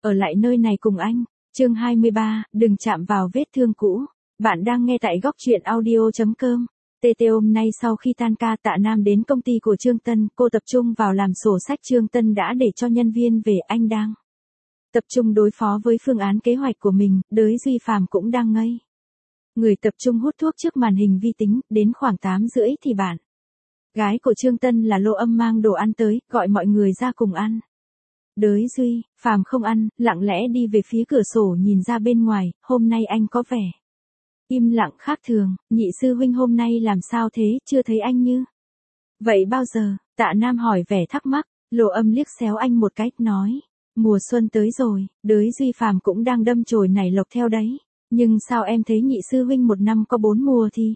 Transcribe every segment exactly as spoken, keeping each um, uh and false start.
ở lại nơi này cùng anh. Chương hai mươi ba, đừng chạm vào vết thương cũ. Bạn đang nghe tại góc truyện audio chấm com. tê tê hôm nay sau khi tan ca, Tạ Nam đến công ty của Trương Tân, cô tập trung vào làm sổ sách Trương Tân đã để cho nhân viên về, anh đang tập trung đối phó với phương án kế hoạch của mình, Đới Duy Phàm cũng đang ngây người tập trung hút thuốc trước màn hình vi tính, đến khoảng tám rưỡi thì bạn gái của Trương Tân là Lô Âm mang đồ ăn tới, gọi mọi người ra cùng ăn. Đới Duy Phàm không ăn, lặng lẽ đi về phía cửa sổ nhìn ra bên ngoài, hôm nay anh có vẻ im lặng khác thường. Nhị sư huynh hôm nay làm sao thế, chưa thấy anh như vậy bao giờ? Tạ Nam hỏi vẻ thắc mắc. Lô Âm liếc xéo anh một cái, nói, mùa xuân tới rồi, Đới Duy Phàm cũng đang đâm chồi nảy lộc theo đấy, nhưng sao em thấy nhị sư huynh một năm có bốn mùa thì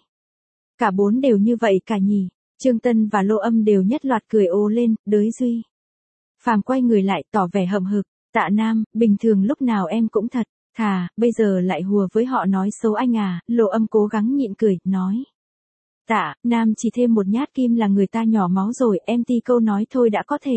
cả bốn đều như vậy cả nhỉ? Trương Tân và Lô Âm đều nhất loạt cười ồ lên. Đới Duy Phàm quay người lại tỏ vẻ hậm hực. Tạ Nam, bình thường lúc nào em cũng thật thà, bây giờ lại hùa với họ nói xấu anh à? Lô Âm cố gắng nhịn cười, nói, Tạ Nam chỉ thêm một nhát kim là người ta nhỏ máu rồi, em ti câu nói thôi đã có thể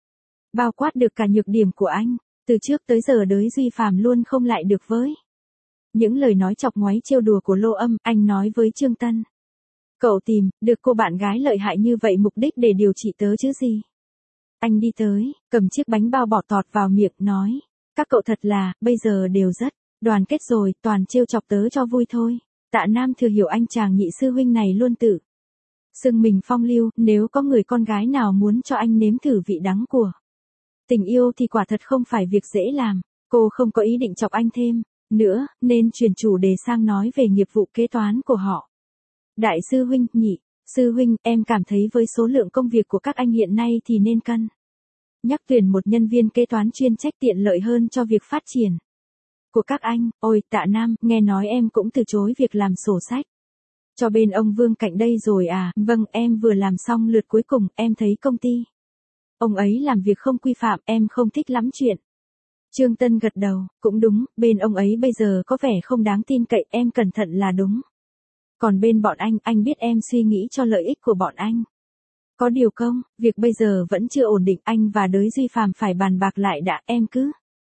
bao quát được cả nhược điểm của anh. Từ trước tới giờ Đới Duy Phàm luôn không lại được với những lời nói chọc ngoáy trêu đùa của Lô Âm. Anh nói với Trương Tân, cậu tìm được cô bạn gái lợi hại như vậy mục đích để điều trị tớ chứ gì? Anh đi tới, cầm chiếc bánh bao bỏ tọt vào miệng, nói, các cậu thật là, bây giờ đều rất đoàn kết rồi, toàn trêu chọc tớ cho vui thôi. Tạ Nam thừa hiểu anh chàng nhị sư huynh này luôn tự xưng mình phong lưu, nếu có người con gái nào muốn cho anh nếm thử vị đắng của tình yêu thì quả thật không phải việc dễ làm. Cô không có ý định chọc anh thêm nữa, nên chuyển chủ đề sang nói về nghiệp vụ kế toán của họ. Đại sư huynh, nhị sư huynh, em cảm thấy với số lượng công việc của các anh hiện nay thì nên cân nhắc tuyển một nhân viên kế toán chuyên trách tiện lợi hơn cho việc phát triển của các anh. Ôi Tạ Nam, nghe nói em cũng từ chối việc làm sổ sách cho bên ông Vương Cạnh đây rồi à? Vâng, em vừa làm xong lượt cuối cùng, em thấy công ty ông ấy làm việc không quy phạm, em không thích lắm chuyện. Trương Tân gật đầu, cũng đúng, bên ông ấy bây giờ có vẻ không đáng tin cậy, em cẩn thận là đúng. Còn bên bọn anh, anh biết em suy nghĩ cho lợi ích của bọn anh. Có điều công, việc bây giờ vẫn chưa ổn định, anh và Đới Duy Phàm phải bàn bạc lại đã, em cứ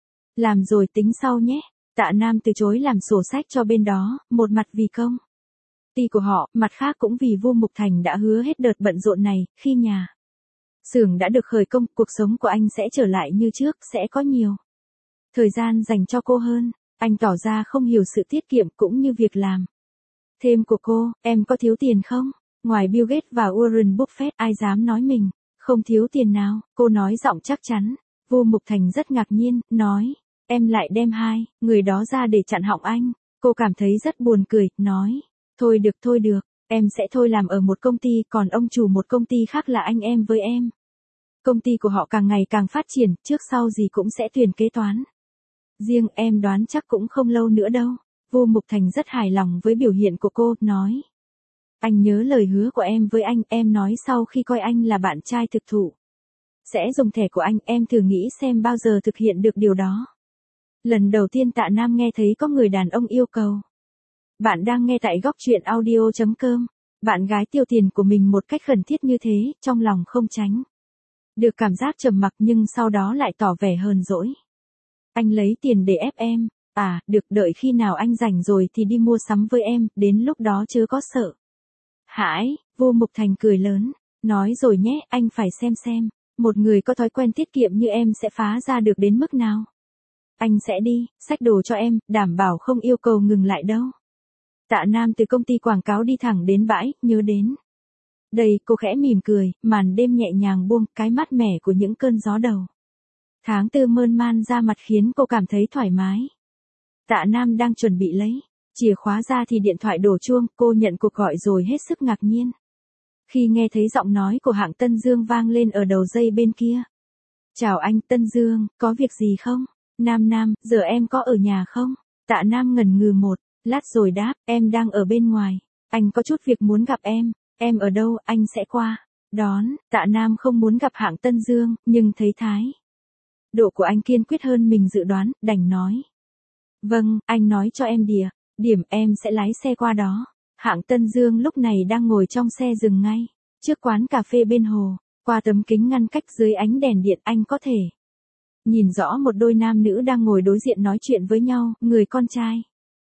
làm rồi tính sau nhé. Tạ Nam từ chối làm sổ sách cho bên đó, một mặt vì công ty của họ, mặt khác cũng vì Vu Mục Thành đã hứa hết đợt bận rộn này, khi nhà xưởng đã được khởi công, cuộc sống của anh sẽ trở lại như trước, sẽ có nhiều thời gian dành cho cô hơn. Anh tỏ ra không hiểu sự tiết kiệm cũng như việc làm thêm của cô. Em có thiếu tiền không? Ngoài Bill Gates và Warren Buffett, ai dám nói mình không thiếu tiền nào? Cô nói giọng chắc chắn. Vu Mục Thành rất ngạc nhiên, nói, em lại đem hai người đó ra để chặn họng anh. Cô cảm thấy rất buồn cười, nói, thôi được thôi được, em sẽ thôi làm ở một công ty, còn ông chủ một công ty khác là anh em với em. Công ty của họ càng ngày càng phát triển, trước sau gì cũng sẽ tuyển kế toán riêng, em đoán chắc cũng không lâu nữa đâu. Vu Mục Thành rất hài lòng với biểu hiện của cô, nói, anh nhớ lời hứa của em với anh, em nói sau khi coi anh là bạn trai thực thụ sẽ dùng thẻ của anh, em thử nghĩ xem bao giờ thực hiện được điều đó. Lần đầu tiên Tạ Nam nghe thấy có người đàn ông yêu cầu. Bạn đang nghe tại góc truyện audio chấm com. Bạn gái tiêu tiền của mình một cách khẩn thiết như thế, trong lòng không tránh được cảm giác trầm mặc, nhưng sau đó lại tỏ vẻ hờn dỗi. Anh lấy tiền để ép em. À, được, đợi khi nào anh rảnh rồi thì đi mua sắm với em, đến lúc đó chớ có sợ hãi. Vu Mục Thành cười lớn, nói rồi nhé, anh phải xem xem, một người có thói quen tiết kiệm như em sẽ phá ra được đến mức nào. Anh sẽ đi, xách đồ cho em, đảm bảo không yêu cầu ngừng lại đâu. Tạ Nam từ công ty quảng cáo đi thẳng đến bãi, nhớ đến đây cô khẽ mỉm cười, màn đêm nhẹ nhàng buông, cái mát mẻ của những cơn gió đầu tháng tư mơn man ra mặt khiến cô cảm thấy thoải mái. Tạ Nam đang chuẩn bị lấy chìa khóa ra thì điện thoại đổ chuông, cô nhận cuộc gọi rồi hết sức ngạc nhiên khi nghe thấy giọng nói của hạng Tân Dương vang lên ở đầu dây bên kia. Chào anh Tân Dương, có việc gì không? Nam Nam, giờ em có ở nhà không? Tạ Nam ngần ngừ một lát rồi đáp, em đang ở bên ngoài, anh có chút việc muốn gặp em. Em ở đâu, anh sẽ qua đón. Tạ Nam không muốn gặp hạng Tân Dương, nhưng thấy thái độ của anh kiên quyết hơn mình dự đoán, đành nói, vâng, anh nói cho em địa điểm, em sẽ lái xe qua đó. Hạng Tân Dương lúc này đang ngồi trong xe dừng ngay trước quán cà phê bên hồ, qua tấm kính ngăn cách dưới ánh đèn điện anh có thể nhìn rõ một đôi nam nữ đang ngồi đối diện nói chuyện với nhau, người con trai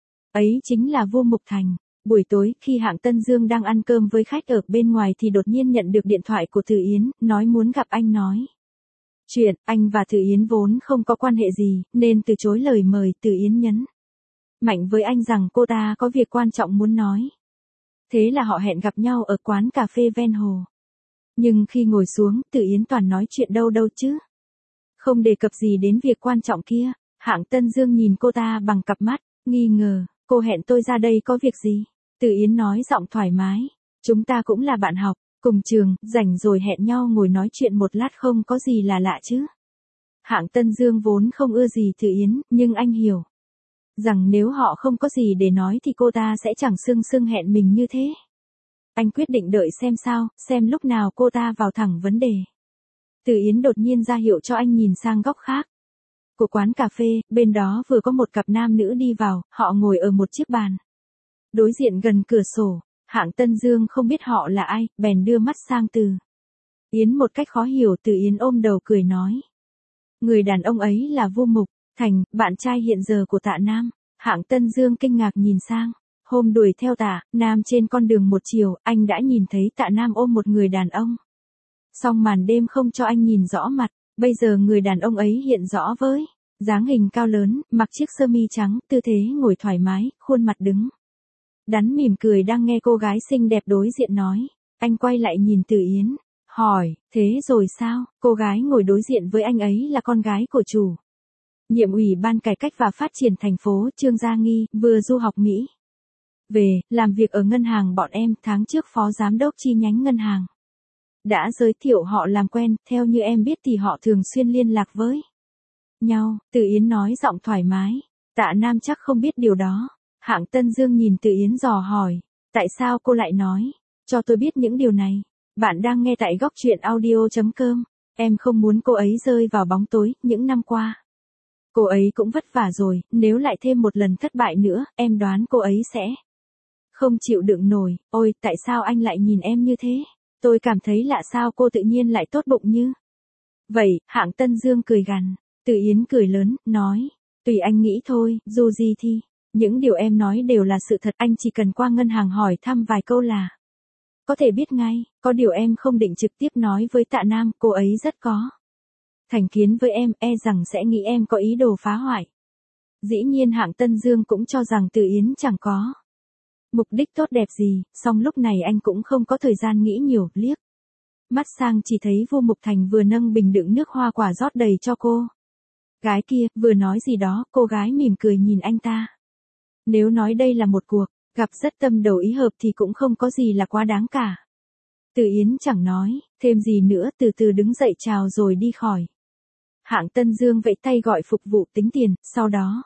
ấy chính là Vu Mục Thành. Buổi tối, khi Hạng Tân Dương đang ăn cơm với khách ở bên ngoài thì đột nhiên nhận được điện thoại của Từ Yến, nói muốn gặp anh nói chuyện. Anh và Từ Yến vốn không có quan hệ gì, nên từ chối lời mời. Từ Yến nhấn mạnh với anh rằng cô ta có việc quan trọng muốn nói. Thế là họ hẹn gặp nhau ở quán cà phê ven hồ. Nhưng khi ngồi xuống, Từ Yến toàn nói chuyện đâu đâu chứ không đề cập gì đến việc quan trọng kia. Hạng Tân Dương nhìn cô ta bằng cặp mắt nghi ngờ. Cô hẹn tôi ra đây có việc gì? Từ Yến nói giọng thoải mái. Chúng ta cũng là bạn học, cùng trường, rảnh rồi hẹn nhau ngồi nói chuyện một lát không có gì là lạ chứ. Hạng Tân Dương vốn không ưa gì Từ Yến, nhưng anh hiểu rằng nếu họ không có gì để nói thì cô ta sẽ chẳng sưng sưng hẹn mình như thế. Anh quyết định đợi xem sao, xem lúc nào cô ta vào thẳng vấn đề. Từ Yến đột nhiên ra hiệu cho anh nhìn sang góc khác của quán cà phê, bên đó vừa có một cặp nam nữ đi vào, họ ngồi ở một chiếc bàn đối diện gần cửa sổ. Hạng Tân Dương không biết họ là ai, bèn đưa mắt sang Từ Yến một cách khó hiểu. Từ Yến ôm đầu cười nói. Người đàn ông ấy là Vu Mục Thành, bạn trai hiện giờ của Tạ Nam. Hạng Tân Dương kinh ngạc nhìn sang. Hôm đuổi theo Tạ Nam trên con đường một chiều, anh đã nhìn thấy Tạ Nam ôm một người đàn ông. Song màn đêm không cho anh nhìn rõ mặt, bây giờ người đàn ông ấy hiện rõ với dáng hình cao lớn, mặc chiếc sơ mi trắng, tư thế ngồi thoải mái, khuôn mặt đứng đắn mỉm cười đang nghe cô gái xinh đẹp đối diện nói. Anh quay lại nhìn Từ Yến, hỏi, thế rồi sao? Cô gái ngồi đối diện với anh ấy là con gái của chủ nhiệm ủy ban cải cách và phát triển thành phố Trương Gia Nghi, vừa du học Mỹ về, làm việc ở ngân hàng bọn em. Tháng trước phó giám đốc chi nhánh ngân hàng đã giới thiệu họ làm quen, theo như em biết thì họ thường xuyên liên lạc với nhau. Từ Yến nói giọng thoải mái. Tạ Nam chắc không biết điều đó. Hạng Tân Dương nhìn Từ Yến dò hỏi, tại sao cô lại nói cho tôi biết những điều này? Bạn đang nghe tại góc truyện audio chấm com. Em không muốn cô ấy rơi vào bóng tối. Những năm qua cô ấy cũng vất vả rồi, nếu lại thêm một lần thất bại nữa, em đoán cô ấy sẽ không chịu đựng nổi. Ôi, tại sao anh lại nhìn em như thế? Tôi cảm thấy lạ sao cô tự nhiên lại tốt bụng như vậy. Hạng Tân Dương cười gằn. Từ Yến cười lớn, nói, tùy anh nghĩ thôi, dù gì thì những điều em nói đều là sự thật. Anh chỉ cần qua ngân hàng hỏi thăm vài câu là có thể biết ngay. Có điều em không định trực tiếp nói với Tạ Nam, cô ấy rất có thành kiến với em, e rằng sẽ nghĩ em có ý đồ phá hoại. Dĩ nhiên Hạng Tân Dương cũng cho rằng Từ Yến chẳng có mục đích tốt đẹp gì, song lúc này anh cũng không có thời gian nghĩ nhiều, liếc mắt sang chỉ thấy Vu Mục Thành vừa nâng bình đựng nước hoa quả rót đầy cho cô gái kia, vừa nói gì đó. Cô gái mỉm cười nhìn anh ta. Nếu nói đây là một cuộc gặp rất tâm đầu ý hợp thì cũng không có gì là quá đáng cả. Từ Yến chẳng nói thêm gì nữa, từ từ đứng dậy chào rồi đi khỏi. Hạng Tân Dương vẫy tay gọi phục vụ tính tiền, sau đó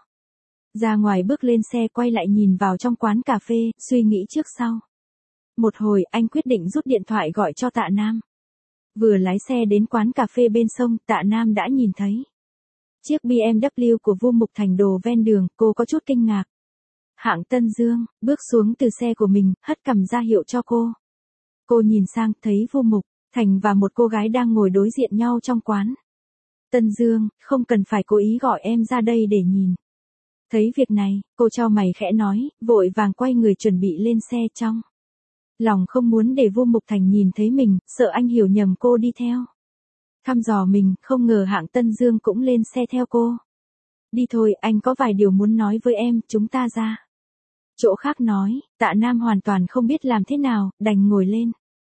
ra ngoài bước lên xe, quay lại nhìn vào trong quán cà phê, suy nghĩ trước sau. Một hồi, anh quyết định rút điện thoại gọi cho Tạ Nam. Vừa lái xe đến quán cà phê bên sông, Tạ Nam đã nhìn thấy chiếc bê em vê của Vu Mục Thành đổ ven đường, cô có chút kinh ngạc. Hạng Tân Dương bước xuống từ xe của mình, hất cằm ra hiệu cho cô. Cô nhìn sang, thấy Vu Mục Thành và một cô gái đang ngồi đối diện nhau trong quán. Tân Dương, không cần phải cố ý gọi em ra đây để nhìn thấy việc này. Cô chau mày khẽ nói, vội vàng quay người chuẩn bị lên xe, trong lòng không muốn để Vu Mục Thành nhìn thấy mình, sợ anh hiểu nhầm cô đi theo thăm dò mình. Không ngờ Hạng Tân Dương cũng lên xe theo cô. Đi thôi, anh có vài điều muốn nói với em, chúng ta ra chỗ khác nói. Tạ Nam hoàn toàn không biết làm thế nào, đành ngồi lên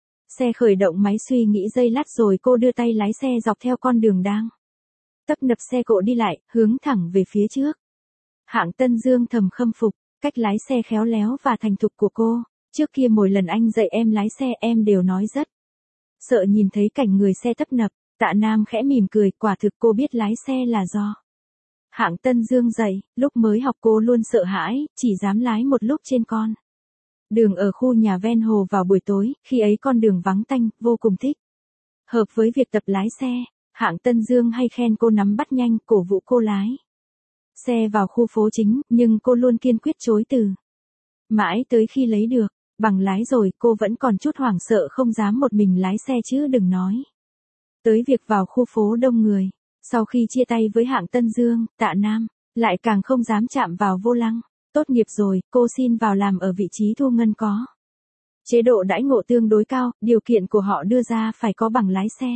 xe khởi động máy, suy nghĩ giây lát rồi cô đưa tay lái xe dọc theo con đường đang tấp nập xe cộ đi lại, hướng thẳng về phía trước. Hạng Tân Dương thầm khâm phục cách lái xe khéo léo và thành thục của cô. Trước kia mỗi lần anh dạy em lái xe, em đều nói rất sợ nhìn thấy cảnh người xe tấp nập. Tạ Nam khẽ mỉm cười, quả thực cô biết lái xe là do Hạng Tân Dương dạy. Lúc mới học cô luôn sợ hãi, chỉ dám lái một lúc trên con đường ở khu nhà ven hồ vào buổi tối, khi ấy con đường vắng tanh, vô cùng thích hợp với việc tập lái xe. Hạng Tân Dương hay khen cô nắm bắt nhanh, cổ vũ cô lái xe vào khu phố chính, nhưng cô luôn kiên quyết chối từ. Mãi tới khi lấy được bằng lái rồi, cô vẫn còn chút hoảng sợ, không dám một mình lái xe chứ đừng nói tới việc vào khu phố đông người. Sau khi chia tay với hạng Tân Dương, Tạ Nam lại càng không dám chạm vào vô lăng. Tốt nghiệp rồi, cô xin vào làm ở vị trí thu ngân có. Chế độ đãi ngộ tương đối cao, điều kiện của họ đưa ra phải có bằng lái xe.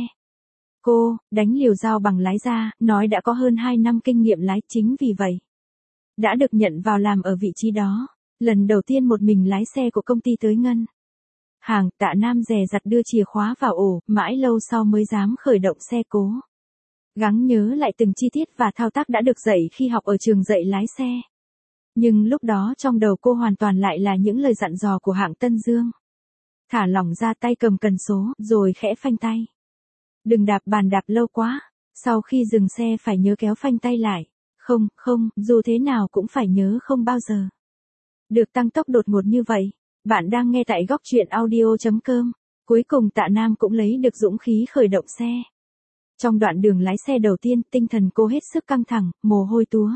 Cô, đánh liều giao bằng lái ra, nói đã có hơn hai năm kinh nghiệm lái, chính vì vậy. Đã được nhận vào làm ở vị trí đó. Lần đầu tiên một mình lái xe của công ty tới ngân hàng, Tạ Nam dè dặt đưa chìa khóa vào ổ, mãi lâu sau mới dám khởi động xe, cố gắng nhớ lại từng chi tiết và thao tác đã được dạy khi học ở trường dạy lái xe. Nhưng lúc đó trong đầu cô hoàn toàn lại là những lời dặn dò của hạng Tân Dương. Thả lỏng ra, tay cầm cần số, rồi khẽ phanh tay. Đừng đạp bàn đạp lâu quá, sau khi dừng xe phải nhớ kéo phanh tay lại. Không, không, dù thế nào cũng phải nhớ không bao giờ được tăng tốc đột ngột như vậy. Bạn đang nghe tại góc truyện audio chấm com. Cuối cùng Tạ Nam cũng lấy được dũng khí khởi động xe. Trong đoạn đường lái xe đầu tiên, tinh thần cô hết sức căng thẳng, mồ hôi túa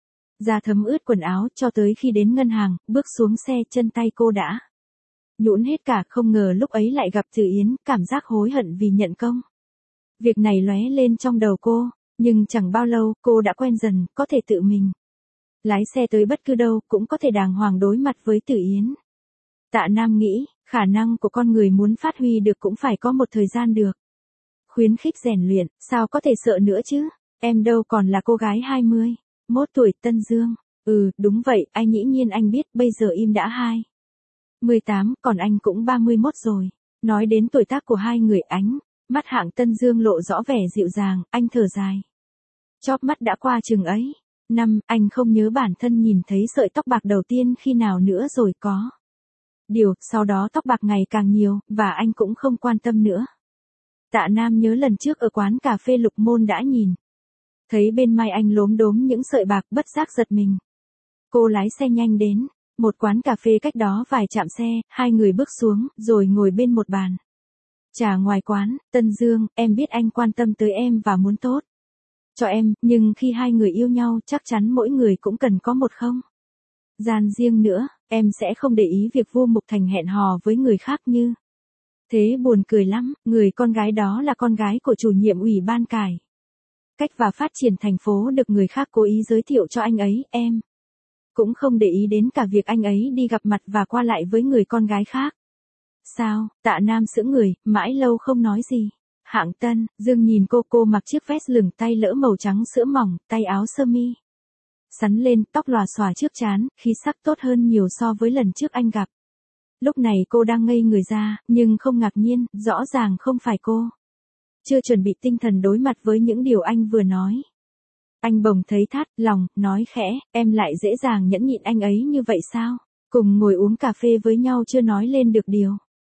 da thấm ướt quần áo, cho tới khi đến ngân hàng, bước xuống xe, chân tay cô đã nhũn hết cả. Không ngờ lúc ấy lại gặp Từ Yến, cảm giác hối hận vì nhận công việc này lóe lên trong đầu cô, nhưng chẳng bao lâu, cô đã quen dần, có thể tự mình lái xe tới bất cứ đâu, cũng có thể đàng hoàng đối mặt với Từ Yến. Tạ Nam nghĩ, khả năng của con người muốn phát huy được cũng phải có một thời gian được khuyến khích rèn luyện, sao có thể sợ nữa chứ, em đâu còn là cô gái hai mươi mốt tuổi. Tân Dương, ừ, đúng vậy, anh dĩ nhiên anh biết, bây giờ im đã hai mươi tám, còn anh cũng ba mươi mốt rồi. Nói đến tuổi tác của hai người, ánh mắt hạng Tân Dương lộ rõ vẻ dịu dàng, anh thở dài. Chóp mắt đã qua chừng ấy năm, anh không nhớ bản thân nhìn thấy sợi tóc bạc đầu tiên khi nào nữa rồi, có điều, sau đó tóc bạc ngày càng nhiều, và anh cũng không quan tâm nữa. Tạ Nam nhớ lần trước ở quán cà phê Lục Môn đã nhìn thấy bên mai anh lốm đốm những sợi bạc, bất giác giật mình. Cô lái xe nhanh đến một quán cà phê cách đó vài trạm xe, hai người bước xuống, rồi ngồi bên một bàn trà ngoài quán. Tân Dương, em biết anh quan tâm tới em và muốn tốt cho em, nhưng khi hai người yêu nhau, chắc chắn mỗi người cũng cần có một không gian riêng nữa, em sẽ không để ý việc Vu Mục Thành hẹn hò với người khác như thế. Buồn cười lắm, người con gái đó là con gái của chủ nhiệm ủy ban cải cách và phát triển thành phố, được người khác cố ý giới thiệu cho anh ấy, em cũng không để ý đến cả việc anh ấy đi gặp mặt và qua lại với người con gái khác. Sao? Tạ Nam sững người, mãi lâu không nói gì. Hạng Tân Dương nhìn cô, cô mặc chiếc vest lửng tay lỡ màu trắng sữa mỏng, tay áo sơ mi sắn lên, tóc lòa xòa trước trán, khí sắc tốt hơn nhiều so với lần trước anh gặp. Lúc này cô đang ngây người ra, nhưng không ngạc nhiên, rõ ràng không phải cô chưa chuẩn bị tinh thần đối mặt với những điều anh vừa nói. Anh bỗng thấy thắt lòng, nói khẽ, em lại dễ dàng nhẫn nhịn anh ấy như vậy sao? Cùng ngồi uống cà phê với nhau chưa nói lên được điều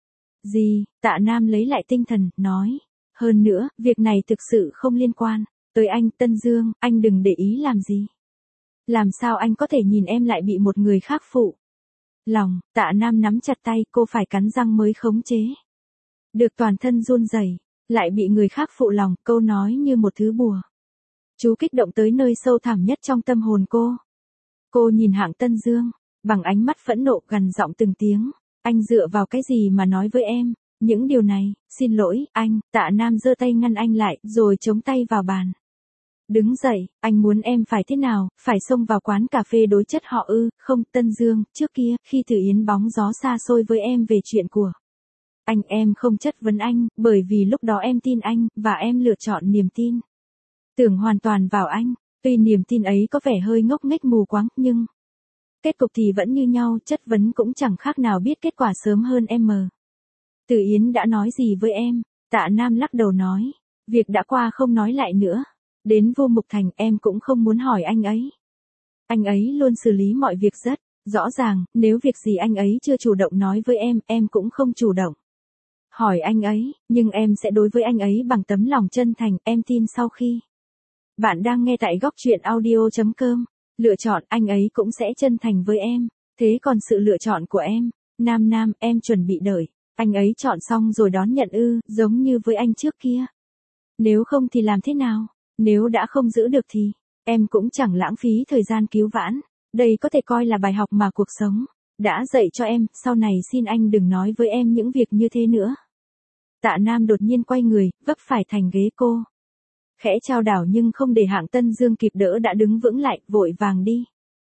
gì. Tạ Nam lấy lại tinh thần, nói, hơn nữa, việc này thực sự không liên quan tới anh. Tân Dương, anh đừng để ý làm gì. Làm sao anh có thể nhìn em lại bị một người khác phụ lòng? Tạ Nam nắm chặt tay, cô phải cắn răng mới khống chế được toàn thân run rẩy. Lại bị người khác phụ lòng, câu nói như một thứ bùa chú kích động tới nơi sâu thẳm nhất trong tâm hồn cô. Cô nhìn hạng Tân Dương bằng ánh mắt phẫn nộ, gằn giọng từng tiếng, anh dựa vào cái gì mà nói với em những điều này? Xin lỗi, anh. Tạ Nam giơ tay ngăn anh lại, rồi chống tay vào bàn. Đứng dậy, anh muốn em phải thế nào, phải xông vào quán cà phê đối chất họ ư? Không. Tân Dương, trước kia, khi Từ Yến bóng gió xa xôi với em về chuyện của anh, em không chất vấn anh, bởi vì lúc đó em tin anh, và em lựa chọn niềm tin tưởng hoàn toàn vào anh. Tuy niềm tin ấy có vẻ hơi ngốc nghếch mù quáng, nhưng kết cục thì vẫn như nhau, chất vấn cũng chẳng khác nào biết kết quả sớm hơn em mờ. Từ Yến đã nói gì với em? Tạ Nam lắc đầu nói, việc đã qua không nói lại nữa. Đến Vu Mục Thành, em cũng không muốn hỏi anh ấy. Anh ấy luôn xử lý mọi việc rất rõ ràng, nếu việc gì anh ấy chưa chủ động nói với em, em cũng không chủ động hỏi anh ấy, nhưng em sẽ đối với anh ấy bằng tấm lòng chân thành. Em tin sau khi bạn đang nghe tại góc truyện audio chấm com, lựa chọn anh ấy cũng sẽ chân thành với em. Thế còn sự lựa chọn của em? Nam Nam, em chuẩn bị đợi anh ấy chọn xong rồi đón nhận ư, giống như với anh trước kia? Nếu không thì làm thế nào? Nếu đã không giữ được thì em cũng chẳng lãng phí thời gian cứu vãn. Đây có thể coi là bài học mà cuộc sống đã dạy cho em. Sau này xin anh đừng nói với em những việc như thế nữa. Tạ Nam đột nhiên quay người, vấp phải thành ghế cô. khẽ chao đảo nhưng không để Hạng Tân Dương kịp đỡ đã đứng vững lại, vội vàng đi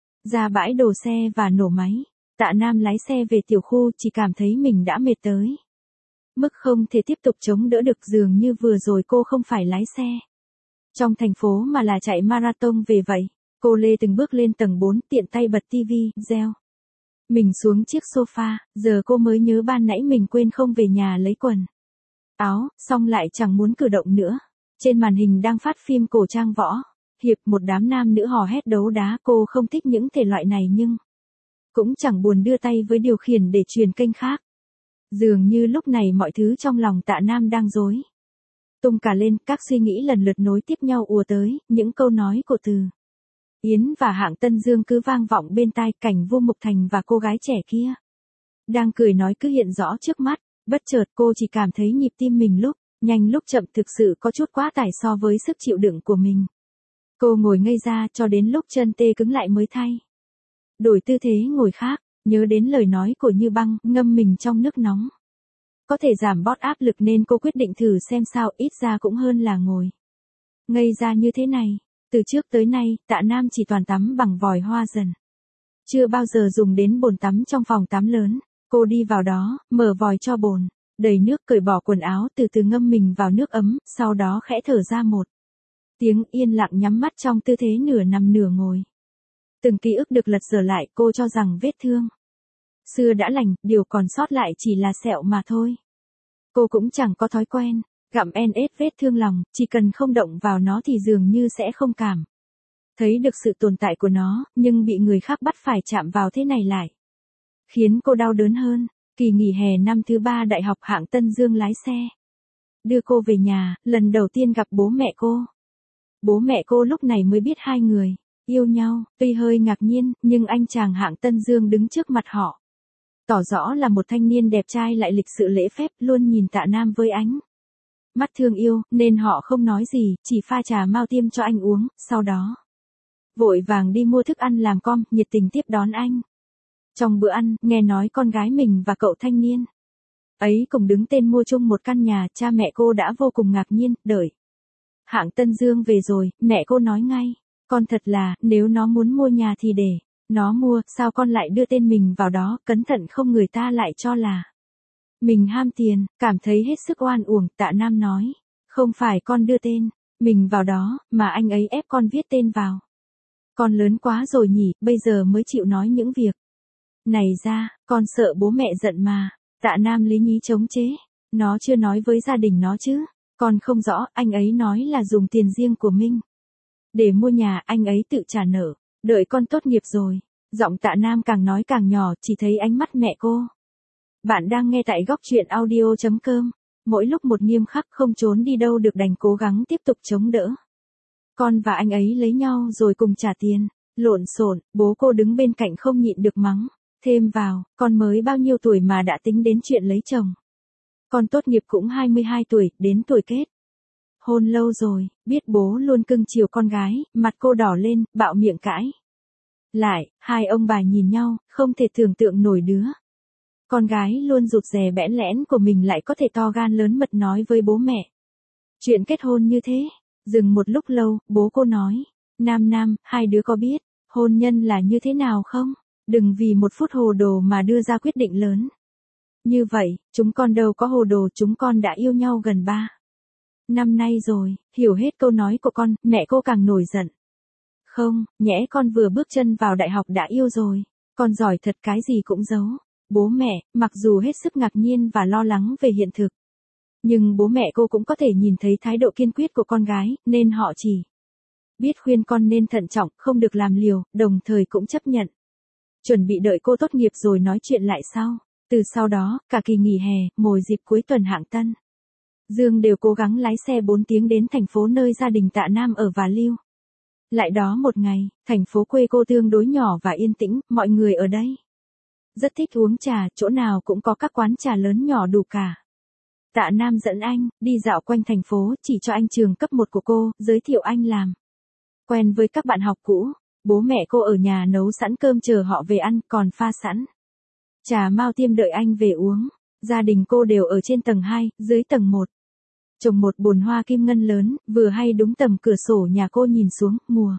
ra bãi đổ xe và nổ máy. Tạ Nam lái xe về tiểu khu chỉ cảm thấy mình đã mệt tới mức không thể tiếp tục chống đỡ được, dường như vừa rồi cô không phải lái xe trong thành phố mà là chạy marathon về vậy. Cô lê từng bước lên tầng bốn, tiện tay bật tivi, reo mình xuống chiếc sofa, giờ cô mới nhớ ban nãy mình quên không về nhà lấy quần áo, xong lại chẳng muốn cử động nữa. Trên màn hình đang phát phim cổ trang võ hiệp, một đám nam nữ hò hét đấu đá, cô không thích những thể loại này nhưng cũng chẳng buồn đưa tay với điều khiển để truyền kênh khác. Dường như lúc này mọi thứ trong lòng Tạ Nam đang rối tung cả lên, các suy nghĩ lần lượt nối tiếp nhau ùa tới, những câu nói của Từ Yến và Hạng Tân Dương cứ vang vọng bên tai, cảnh Vô Mục Thành và cô gái trẻ kia đang cười nói cứ hiện rõ trước mắt. Bất chợt cô chỉ cảm thấy nhịp tim mình lúc nhanh lúc chậm thực sự có chút quá tải so với sức chịu đựng của mình. Cô ngồi ngây ra cho đến lúc chân tê cứng lại mới thay đổi tư thế ngồi khác, nhớ đến lời nói của Như Băng, ngâm mình trong nước nóng có thể giảm bớt áp lực nên cô quyết định thử xem sao, ít ra cũng hơn là ngồi ngây ra như thế này. Từ trước tới nay, Tạ Nam chỉ toàn tắm bằng vòi hoa dần, chưa bao giờ dùng đến bồn tắm trong phòng tắm lớn. Cô đi vào đó, mở vòi cho bồn, đầy nước, cởi bỏ quần áo, từ từ ngâm mình vào nước ấm, sau đó khẽ thở ra một tiếng, yên lặng nhắm mắt trong tư thế nửa nằm nửa ngồi. Từng ký ức được lật dở lại, cô cho rằng vết thương xưa đã lành, điều còn sót lại chỉ là sẹo mà thôi. Cô cũng chẳng có thói quen gặm en ết vết thương lòng, chỉ cần không động vào nó thì dường như sẽ không cảm thấy được sự tồn tại của nó, nhưng bị người khác bắt phải chạm vào thế này lại khiến cô đau đớn hơn. Kỳ nghỉ hè năm thứ ba đại học, Hạng Tân Dương lái xe đưa cô về nhà, lần đầu tiên gặp bố mẹ cô. Bố mẹ cô lúc này mới biết hai người yêu nhau, tuy hơi ngạc nhiên, nhưng anh chàng Hạng Tân Dương đứng trước mặt họ tỏ rõ là một thanh niên đẹp trai lại lịch sự lễ phép, luôn nhìn Tạ Nam với ánh mắt thương yêu, nên họ không nói gì, chỉ pha trà mao tiêm cho anh uống, sau đó vội vàng đi mua thức ăn làm com, nhiệt tình tiếp đón anh. Trong bữa ăn, nghe nói con gái mình và cậu thanh niên ấy cùng đứng tên mua chung một căn nhà, cha mẹ cô đã vô cùng ngạc nhiên. Đợi Hạng Tân Dương về rồi, mẹ cô nói ngay, con thật là, nếu nó muốn mua nhà thì để nó mua, sao con lại đưa tên mình vào đó, cẩn thận không người ta lại cho là mình ham tiền. Cảm thấy hết sức oan uổng, Tạ Nam nói, không phải con đưa tên mình vào đó, mà anh ấy ép con viết tên vào. Con lớn quá rồi nhỉ, bây giờ mới chịu nói những việc này ra, con sợ bố mẹ giận mà. Tạ Nam lý nhí chống chế, nó chưa nói với gia đình nó chứ, con không rõ, anh ấy nói là dùng tiền riêng của mình để mua nhà, anh ấy tự trả nợ, đợi con tốt nghiệp rồi. Giọng Tạ Nam càng nói càng nhỏ, chỉ thấy ánh mắt mẹ cô. Bạn đang nghe tại góc truyện audio chấm com. Mỗi lúc một nghiêm khắc, không trốn đi đâu được, đành cố gắng tiếp tục chống đỡ. Con và anh ấy lấy nhau rồi cùng trả tiền. Lộn xộn, bố cô đứng bên cạnh không nhịn được mắng thêm vào, con mới bao nhiêu tuổi mà đã tính đến chuyện lấy chồng. Con tốt nghiệp cũng hai mươi hai tuổi, đến tuổi kết hôn lâu rồi. Biết bố luôn cưng chiều con gái, mặt cô đỏ lên, bạo miệng cãi lại. Hai ông bà nhìn nhau, không thể tưởng tượng nổi đứa con gái luôn rụt rè bẽn lẽn của mình lại có thể to gan lớn mật nói với bố mẹ chuyện kết hôn như thế. Dừng một lúc lâu, bố cô nói, Nam Nam, hai đứa có biết hôn nhân là như thế nào không? Đừng vì một phút hồ đồ mà đưa ra quyết định lớn như vậy. Chúng con đâu có hồ đồ, chúng con đã yêu nhau gần ba năm nay rồi. Hiểu hết câu nói của con, mẹ cô càng nổi giận. Không, nhẽ con vừa bước chân vào đại học đã yêu rồi, con giỏi thật, cái gì cũng giấu. Bố mẹ, mặc dù hết sức ngạc nhiên và lo lắng về hiện thực, nhưng bố mẹ cô cũng có thể nhìn thấy thái độ kiên quyết của con gái, nên họ chỉ biết khuyên con nên thận trọng, không được làm liều, đồng thời cũng chấp nhận chuẩn bị đợi cô tốt nghiệp rồi nói chuyện lại sau. Từ sau đó, cả kỳ nghỉ hè, mỗi dịp cuối tuần, Hạng Tân Dương đều cố gắng lái xe bốn tiếng đến thành phố nơi gia đình Tạ Nam ở và lưu lại đó một ngày. Thành phố quê cô tương đối nhỏ và yên tĩnh, mọi người ở đây rất thích uống trà, chỗ nào cũng có các quán trà lớn nhỏ đủ cả. Tạ Nam dẫn anh đi dạo quanh thành phố, chỉ cho anh trường cấp một của cô, giới thiệu anh làm quen với các bạn học cũ. Bố mẹ cô ở nhà nấu sẵn cơm chờ họ về ăn, còn pha sẵn trà mao tiêm đợi anh về uống. Gia đình cô đều ở trên tầng hai, dưới tầng một. Trồng một bồn hoa kim ngân lớn, vừa hay đúng tầm cửa sổ nhà cô nhìn xuống, mùa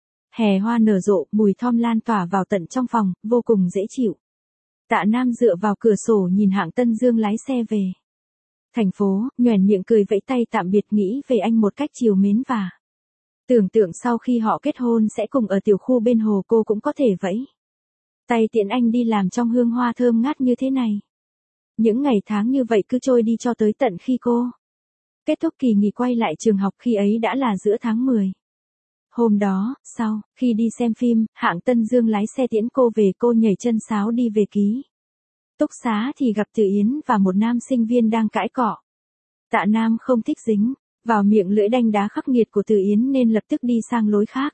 hè hoa nở rộ, mùi thom lan tỏa vào tận trong phòng, vô cùng dễ chịu. Tạ Nam dựa vào cửa sổ nhìn Hạng Tân Dương lái xe về thành phố, nhoẻn miệng cười vẫy tay tạm biệt, nghĩ về anh một cách trìu mến và tưởng tượng sau khi họ kết hôn sẽ cùng ở tiểu khu bên hồ, cô cũng có thể vẫy tay tiễn anh đi làm trong hương hoa thơm ngát như thế này. Những ngày tháng như vậy cứ trôi đi cho tới tận khi cô kết thúc kỳ nghỉ quay lại trường học, khi ấy đã là giữa tháng mười. Hôm đó, sau khi đi xem phim, Hạng Tân Dương lái xe tiễn cô về, cô nhảy chân sáo đi về ký túc xá thì gặp Từ Yến và một nam sinh viên đang cãi cọ. Tạ Nam không thích dính vào miệng lưỡi đanh đá khắc nghiệt của Từ Yến nên lập tức đi sang lối khác.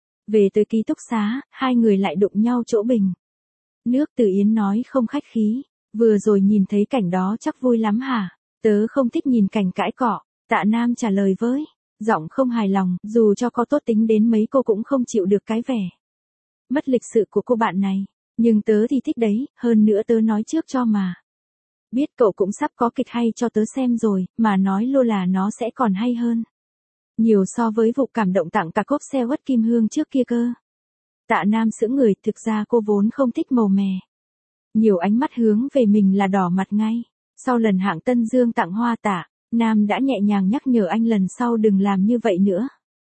Về tới ký túc xá, hai người lại đụng nhau chỗ bình nước. Từ Yến nói không khách khí, vừa rồi nhìn thấy cảnh đó chắc vui lắm hả? Tớ không thích nhìn cảnh cãi cọ. Tạ Nam trả lời với giọng không hài lòng, dù cho có tốt tính đến mấy cô cũng không chịu được cái vẻ mất lịch sự của cô bạn này. Nhưng tớ thì thích đấy, hơn nữa tớ nói trước cho mà. Biết cậu cũng sắp có kịch hay cho tớ xem rồi, mà nói lô là nó sẽ còn hay hơn nhiều so với vụ cảm động tặng cả cốp xe Uất Kim Hương trước kia cơ. Tạ Nam sững người, thực ra cô vốn không thích màu mè. Nhiều ánh mắt hướng về mình là đỏ mặt ngay. Sau lần Hạng Tân Dương tặng hoa, Tạ Nam đã nhẹ nhàng nhắc nhở anh lần sau đừng làm như vậy nữa.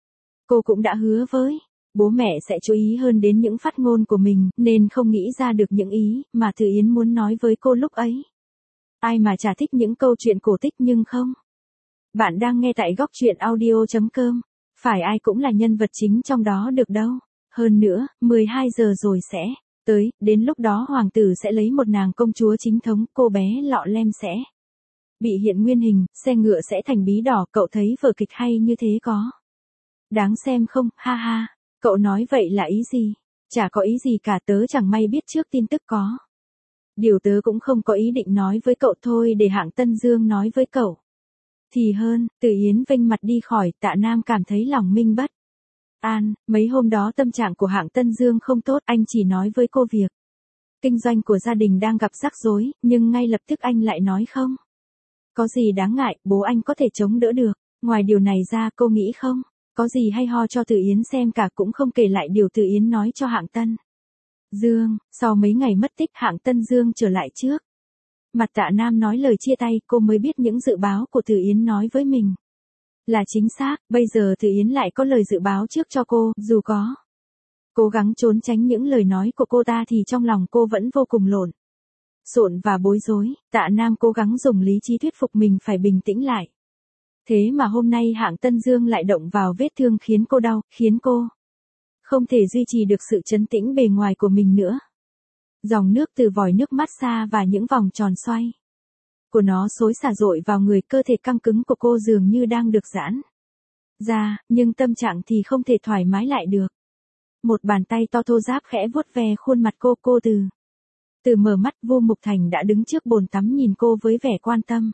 Cô cũng đã hứa với bố mẹ sẽ chú ý hơn đến những phát ngôn của mình, nên không nghĩ ra được những ý mà Từ Yến muốn nói với cô lúc ấy. Ai mà chả thích những câu chuyện cổ tích nhưng không. Bạn đang nghe tại góc truyện audio chấm com. Phải ai cũng là nhân vật chính trong đó được đâu. Hơn nữa, mười hai giờ rồi sẽ tới, đến lúc đó hoàng tử sẽ lấy một nàng công chúa chính thống, cô bé lọ lem sẽ bị hiện nguyên hình, xe ngựa sẽ thành bí đỏ. Cậu thấy vở kịch hay như thế có đáng xem không? Ha ha. Cậu nói vậy là ý gì? Chả có ý gì cả, tớ chẳng may biết trước tin tức có điều tớ cũng không có ý định nói với cậu thôi, để Hạng Tân Dương nói với cậu thì hơn. Từ Yến vênh mặt đi khỏi. Tạ Nam cảm thấy lòng minh bất an. Mấy hôm đó tâm trạng của Hạng Tân Dương không tốt, anh chỉ nói với cô việc kinh doanh của gia đình đang gặp rắc rối, nhưng ngay lập tức anh lại nói không có gì đáng ngại, bố anh có thể chống đỡ được. Ngoài điều này ra, cô nghĩ không có gì hay ho cho Từ Yến xem cả, cũng không kể lại điều Từ Yến nói cho Hạng Tân Dương. Sau mấy ngày mất tích, Hạng Tân Dương trở lại trước mặt Tạ Nam nói lời chia tay, cô mới biết những dự báo của Từ Yến nói với mình là chính xác. Bây giờ Từ Yến lại có lời dự báo trước cho cô, dù có cố gắng trốn tránh những lời nói của cô ta thì trong lòng cô vẫn vô cùng lộn xộn và bối rối. Tạ Nam cố gắng dùng lý trí thuyết phục mình phải bình tĩnh lại. Thế mà hôm nay Hạng Tân Dương lại động vào vết thương khiến cô đau, khiến cô không thể duy trì được sự trấn tĩnh bề ngoài của mình nữa. Dòng nước từ vòi nước massage và những vòng tròn xoay của nó xối xả dội vào người, cơ thể căng cứng của cô dường như đang được giãn ra, nhưng tâm trạng thì không thể thoải mái lại được. Một bàn tay to thô ráp khẽ vuốt ve khuôn mặt cô, cô từ từ mở mắt. Vô Mục Thành đã đứng trước bồn tắm nhìn cô với vẻ quan tâm.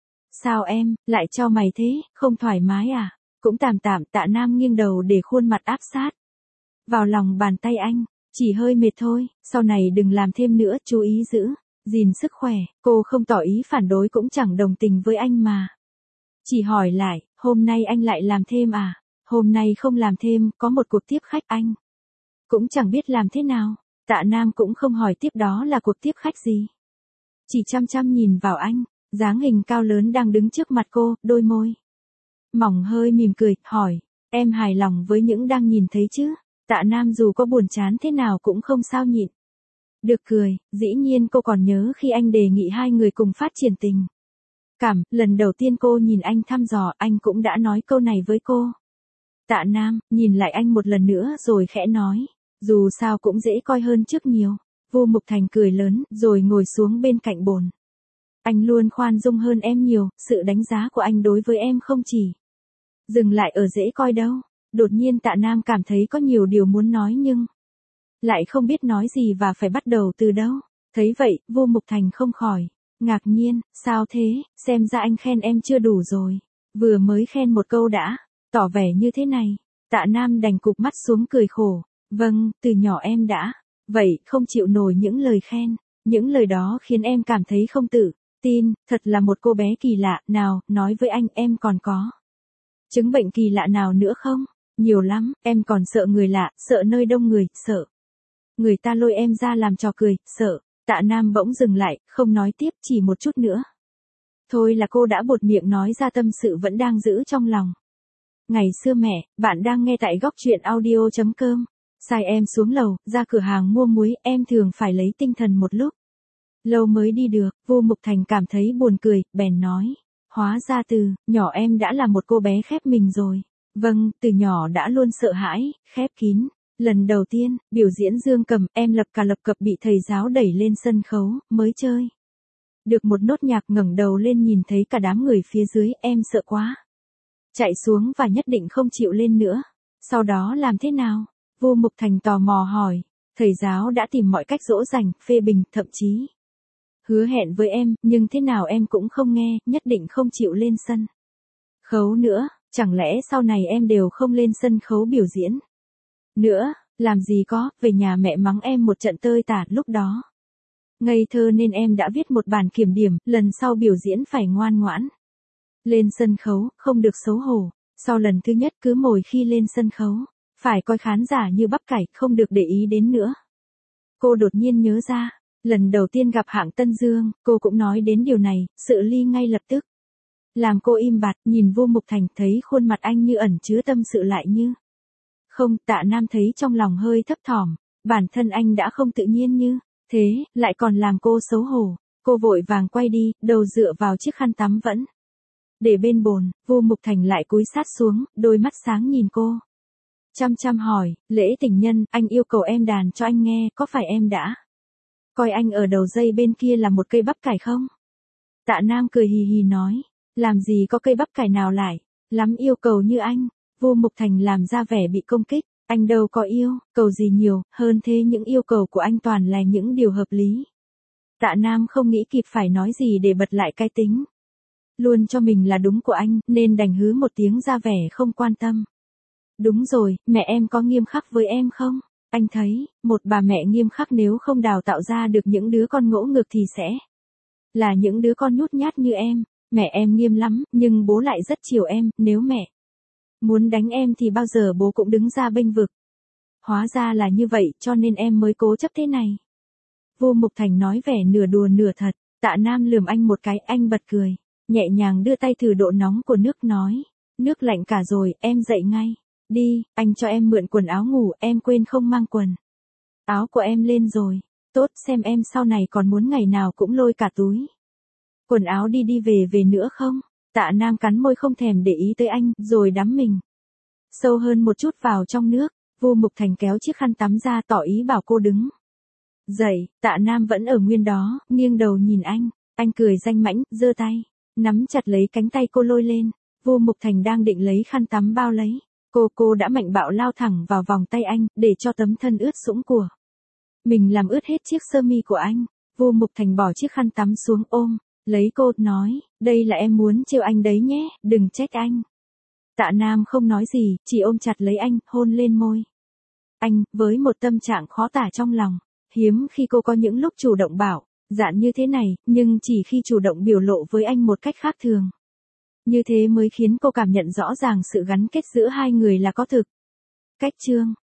Sao em, lại cho mày thế, không thoải mái à? Cũng tạm tạm. Tạ Nam nghiêng đầu để khuôn mặt áp sát vào lòng bàn tay anh. Chỉ hơi mệt thôi, sau này đừng làm thêm nữa, chú ý giữ gìn sức khỏe. Cô không tỏ ý phản đối cũng chẳng đồng tình với anh mà chỉ hỏi lại, hôm nay anh lại làm thêm à? Hôm nay không làm thêm, có một cuộc tiếp khách, anh cũng chẳng biết làm thế nào. Tạ Nam cũng không hỏi tiếp đó là cuộc tiếp khách gì, chỉ chăm chăm nhìn vào anh. Dáng hình cao lớn đang đứng trước mặt cô, đôi môi mỏng hơi mỉm cười, hỏi, em hài lòng với những đang nhìn thấy chứ? Tạ Nam dù có buồn chán thế nào cũng không sao nhịn được cười. Dĩ nhiên cô còn nhớ khi anh đề nghị hai người cùng phát triển tình cảm, lần đầu tiên cô nhìn anh thăm dò, anh cũng đã nói câu này với cô. Tạ Nam nhìn lại anh một lần nữa rồi khẽ nói, dù sao cũng dễ coi hơn trước nhiều. Vô Mục Thành cười lớn, rồi ngồi xuống bên cạnh bồn. Anh luôn khoan dung hơn em nhiều, sự đánh giá của anh đối với em không chỉ dừng lại ở dễ coi đâu. Đột nhiên Tạ Nam cảm thấy có nhiều điều muốn nói nhưng lại không biết nói gì và phải bắt đầu từ đâu. Thấy vậy, Vô Mục Thành không khỏi ngạc nhiên, sao thế, xem ra anh khen em chưa đủ rồi. Vừa mới khen một câu đã tỏ vẻ như thế này. Tạ Nam đành cụp mắt xuống cười khổ. Vâng, từ nhỏ em đã vậy, không chịu nổi những lời khen. Những lời đó khiến em cảm thấy không tự Tin, thật là một cô bé kỳ lạ, nào, nói với anh, em còn có chứng bệnh kỳ lạ nào nữa không? Nhiều lắm, em còn sợ người lạ, sợ nơi đông người, sợ người ta lôi em ra làm trò cười, sợ. Tạ Nam bỗng dừng lại, không nói tiếp, chỉ một chút nữa. Thôi là cô đã buột miệng nói ra tâm sự vẫn đang giữ trong lòng. Ngày xưa mẹ, bạn đang nghe tại góc truyện audio.com. Sai em xuống lầu, ra cửa hàng mua muối, em thường phải lấy tinh thần một lúc. Lâu mới đi được, Vu Mục Thành cảm thấy buồn cười, bèn nói. Hóa ra từ nhỏ em đã là một cô bé khép mình rồi. Vâng, từ nhỏ đã luôn sợ hãi, khép kín. Lần đầu tiên, biểu diễn dương cầm, em lập cà lập cập bị thầy giáo đẩy lên sân khấu, mới chơi được một nốt nhạc, ngẩng đầu lên nhìn thấy cả đám người phía dưới, em sợ quá. Chạy xuống và nhất định không chịu lên nữa. Sau đó làm thế nào? Vu Mục Thành tò mò hỏi. Thầy giáo đã tìm mọi cách dỗ dành, phê bình, thậm chí hứa hẹn với em, nhưng thế nào em cũng không nghe, nhất định không chịu lên sân khấu nữa. Chẳng lẽ sau này em đều không lên sân khấu biểu diễn nữa? Làm gì có, về nhà mẹ mắng em một trận tơi tả, lúc đó ngây thơ nên em đã viết một bản kiểm điểm, lần sau biểu diễn phải ngoan ngoãn lên sân khấu, không được xấu hổ. Sau lần thứ nhất cứ mỗi khi lên sân khấu, phải coi khán giả như bắp cải, không được để ý đến nữa. Cô đột nhiên nhớ ra, lần đầu tiên gặp Hạng Tân Dương, cô cũng nói đến điều này, sự ly ngay lập tức làm cô im bặt, nhìn Vu Mục Thành, thấy khuôn mặt anh như ẩn chứa tâm sự lại như không. Tạ Nam thấy trong lòng hơi thấp thỏm, bản thân anh đã không tự nhiên như thế, lại còn làm cô xấu hổ. Cô vội vàng quay đi, đầu dựa vào chiếc khăn tắm vẫn để bên bồn. Vu Mục Thành lại cúi sát xuống, đôi mắt sáng nhìn cô, chăm chăm hỏi, lễ tình nhân, anh yêu cầu em đàn cho anh nghe, có phải em đã coi anh ở đầu dây bên kia là một cây bắp cải không? Tạ Nam cười hì hì nói, làm gì có cây bắp cải nào lại lắm yêu cầu như anh. Vu Mục Thành làm ra vẻ bị công kích, anh đâu có yêu cầu gì nhiều, hơn thế những yêu cầu của anh toàn là những điều hợp lý. Tạ Nam không nghĩ kịp phải nói gì để bật lại cái tính luôn cho mình là đúng của anh, nên đành hứ một tiếng ra vẻ không quan tâm. Đúng rồi, mẹ em có nghiêm khắc với em không? Anh thấy, một bà mẹ nghiêm khắc nếu không đào tạo ra được những đứa con ngỗ ngược thì sẽ là những đứa con nhút nhát như em. Mẹ em nghiêm lắm, nhưng bố lại rất chiều em, nếu mẹ muốn đánh em thì bao giờ bố cũng đứng ra bênh vực. Hóa ra là như vậy, cho nên em mới cố chấp thế này. Vu Mục Thành nói vẻ nửa đùa nửa thật. Tạ Nam lườm anh một cái, anh bật cười, nhẹ nhàng đưa tay thử độ nóng của nước, nói, nước lạnh cả rồi, em dậy ngay đi, anh cho em mượn quần áo ngủ, em quên không mang quần áo của em lên rồi. Tốt, xem em sau này còn muốn ngày nào cũng lôi cả túi quần áo đi đi về về nữa không? Tạ Nam cắn môi không thèm để ý tới anh, rồi đắm mình sâu hơn một chút vào trong nước. Vu Mục Thành kéo chiếc khăn tắm ra, tỏ ý bảo cô đứng dậy. Tạ Nam vẫn ở nguyên đó, nghiêng đầu nhìn anh. Anh cười danh mãnh, giơ tay nắm chặt lấy cánh tay cô lôi lên. Vu Mục Thành đang định lấy khăn tắm bao lấy cô, cô đã mạnh bạo lao thẳng vào vòng tay anh, để cho tấm thân ướt sũng của mình làm ướt hết chiếc sơ mi của anh. Vu Mục Thành bỏ chiếc khăn tắm xuống, ôm lấy cô, nói, đây là em muốn trêu anh đấy nhé, đừng trách anh. Tạ Nam không nói gì, chỉ ôm chặt lấy anh, hôn lên môi anh, với một tâm trạng khó tả trong lòng. Hiếm khi cô có những lúc chủ động bảo dạn như thế này, nhưng chỉ khi chủ động biểu lộ với anh một cách khác thường như thế mới khiến cô cảm nhận rõ ràng sự gắn kết giữa hai người là có thực. Cách chương